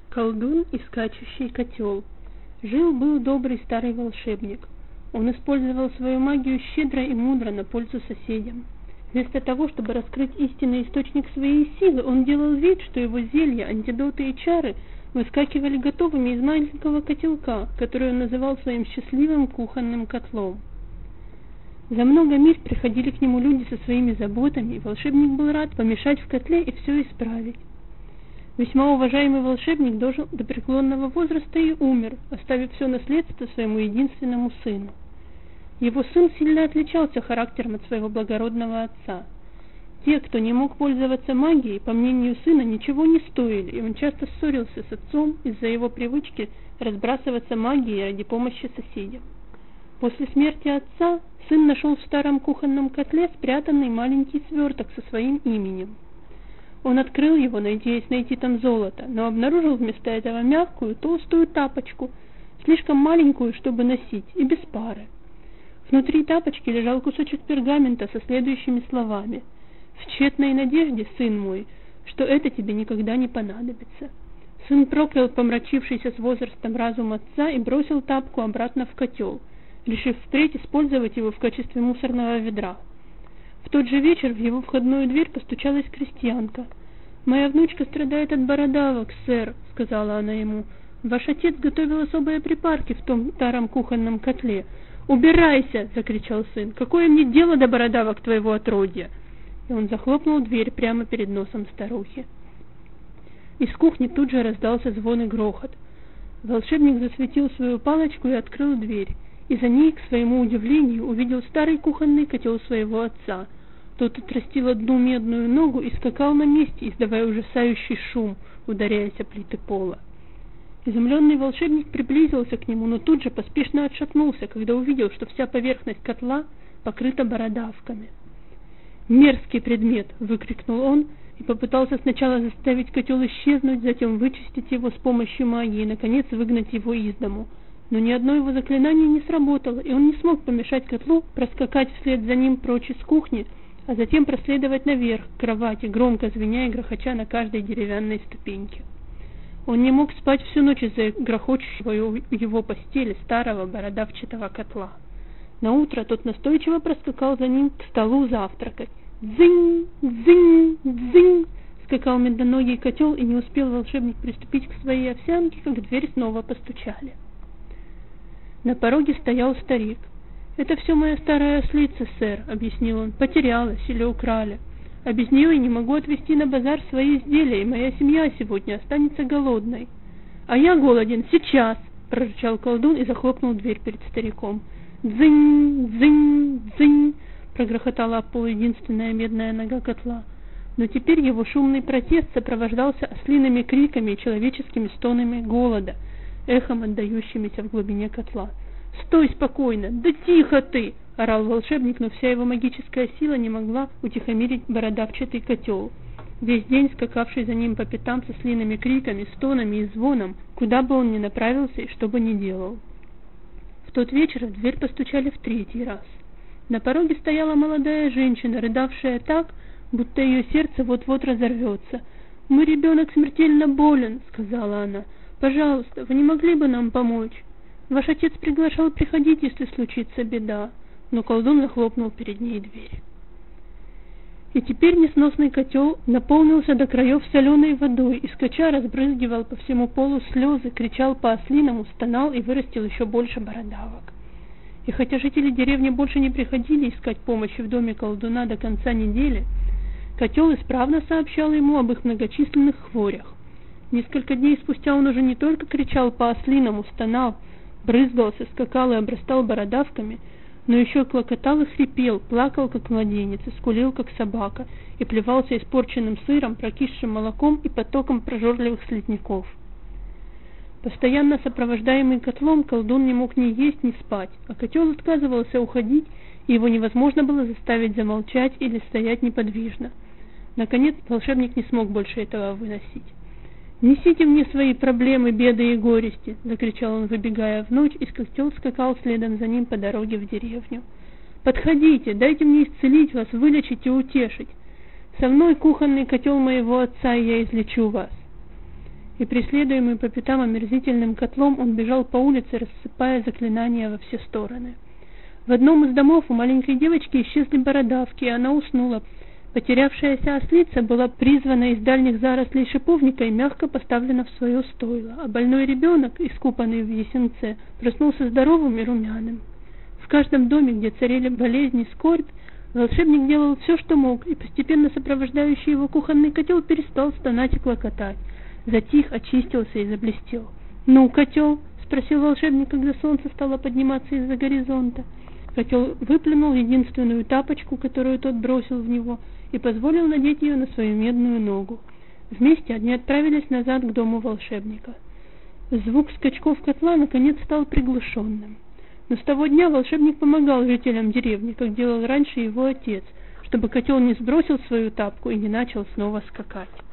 Колдун и скачущий котел. Жил-был добрый старый волшебник. Он использовал свою магию щедро и мудро на пользу соседям. Вместо того, чтобы раскрыть истинный источник своей силы, он делал вид, что его зелья, антидоты и чары выскакивали готовыми из маленького котелка, который он называл своим счастливым кухонным котлом. За много миль приходили к нему люди со своими заботами, и волшебник был рад помешать в котле и все исправить. Весьма уважаемый волшебник дожил до преклонного возраста и умер, оставив все наследство своему единственному сыну. Его сын сильно отличался характером от своего благородного отца. Те, кто не мог пользоваться магией, по мнению сына, ничего не стоили, и он часто ссорился с отцом из-за его привычки разбрасываться магией ради помощи соседям. После смерти отца сын нашел в старом кухонном котле спрятанный маленький сверток со своим именем. Он открыл его, надеясь найти там золото, но обнаружил вместо этого мягкую, толстую тапочку, слишком маленькую, чтобы носить, и без пары. Внутри тапочки лежал кусочек пергамента со следующими словами: «В тщетной надежде, сын мой, что это тебе никогда не понадобится». Сын проклял помрачившийся с возрастом разум отца и бросил тапку обратно в котел, решив впредь использовать его в качестве мусорного ведра. В тот же вечер в его входную дверь постучалась крестьянка. «Моя внучка страдает от бородавок, сэр», — сказала она ему. «Ваш отец готовил особые припарки в том старом кухонном котле». «Убирайся!» — закричал сын. «Какое мне дело до бородавок твоего отродья?» И он захлопнул дверь прямо перед носом старухи. Из кухни тут же раздался звон и грохот. Волшебник засветил свою палочку и открыл дверь, и за ней, к своему удивлению, увидел старый кухонный котел своего отца. Тот отрастил одну медную ногу и скакал на месте, издавая ужасающий шум, ударяясь о плиты пола. Изумленный волшебник приблизился к нему, но тут же поспешно отшатнулся, когда увидел, что вся поверхность котла покрыта бородавками. «Мерзкий предмет!» — выкрикнул он и попытался сначала заставить котел исчезнуть, затем вычистить его с помощью магии и, наконец, выгнать его из дому. Но ни одно его заклинание не сработало, и он не смог помешать котлу проскакать вслед за ним прочь из кухни, а затем проследовать наверх к кровати, громко звеня и грохоча на каждой деревянной ступеньке. Он не мог спать всю ночь из-за грохочущего в его постели старого бородавчатого котла. Наутро тот настойчиво проскакал за ним к столу завтракать. «Дзынь! Дзынь! Дзынь!» скакал медноногий котел, и не успел волшебник приступить к своей овсянке, как в дверь снова постучали. На пороге стоял старик. «Это все моя старая ослица, сэр», — объяснил он. «Потерялась или украли. А без нее я не могу отвезти на базар свои изделия, и моя семья сегодня останется голодной». «А я голоден сейчас», — прорычал колдун и захлопнул дверь перед стариком. «Дзынь! Дзынь! Дзынь!» — прогрохотала об пол единственная медная нога котла. Но теперь его шумный протест сопровождался ослиными криками и человеческими стонами голода, эхом отдающимися в глубине котла. «Стой спокойно! Да тихо ты!» — орал волшебник, но вся его магическая сила не могла утихомирить бородавчатый котел, весь день скакавший за ним по пятам со слиными криками, стонами и звоном, куда бы он ни направился и что бы ни делал. В тот вечер в дверь постучали в третий раз. На пороге стояла молодая женщина, рыдавшая так, будто ее сердце вот-вот разорвется. «Мой ребенок смертельно болен», — сказала она. «Пожалуйста, вы не могли бы нам помочь? Ваш отец приглашал приходить, если случится беда». Но колдун захлопнул перед ней дверь. И теперь несносный котел наполнился до краев соленой водой, и скача разбрызгивал по всему полу слезы, кричал по-ослиному, стонал и вырастил еще больше бородавок. И хотя жители деревни больше не приходили искать помощи в доме колдуна до конца недели, котел исправно сообщал ему об их многочисленных хворях. Несколько дней спустя он уже не только кричал по-ослиному, стонал, брызгался, скакал и обрастал бородавками, но еще клокотал и хрипел, плакал, как младенец, и скулил, как собака, и плевался испорченным сыром, прокисшим молоком и потоком прожорливых слизняков. Постоянно сопровождаемый котлом, колдун не мог ни есть, ни спать, а котел отказывался уходить, и его невозможно было заставить замолчать или стоять неподвижно. Наконец, волшебник не смог больше этого выносить. «Несите мне свои проблемы, беды и горести!» — закричал он, выбегая в ночь, и котел скакал следом за ним по дороге в деревню. «Подходите, дайте мне исцелить вас, вылечить и утешить. Со мной кухонный котел моего отца, и я излечу вас». и, преследуемый по пятам омерзительным котлом, он бежал по улице, рассыпая заклинания во все стороны. В одном из домов у маленькой девочки исчезли бородавки, и она уснула. Потерявшаяся ослица была призвана из дальних зарослей шиповника и мягко поставлена в свое стойло, а больной ребенок, искупанный в ясенце, проснулся здоровым и румяным. В каждом доме, где царили болезни и скорбь, волшебник делал все, что мог, и постепенно сопровождающий его кухонный котел перестал стонать и клокотать, затих, очистился и заблестел. «Ну, котел?» — спросил волшебник, когда солнце стало подниматься из-за горизонта. Котел выплюнул единственную тапочку, которую тот бросил в него, и позволил надеть ее на свою медную ногу. Вместе они отправились назад к дому волшебника. Звук скачков котла наконец стал приглушенным. Но с того дня волшебник помогал жителям деревни, как делал раньше его отец, чтобы котел не сбросил свою тапку и не начал снова скакать.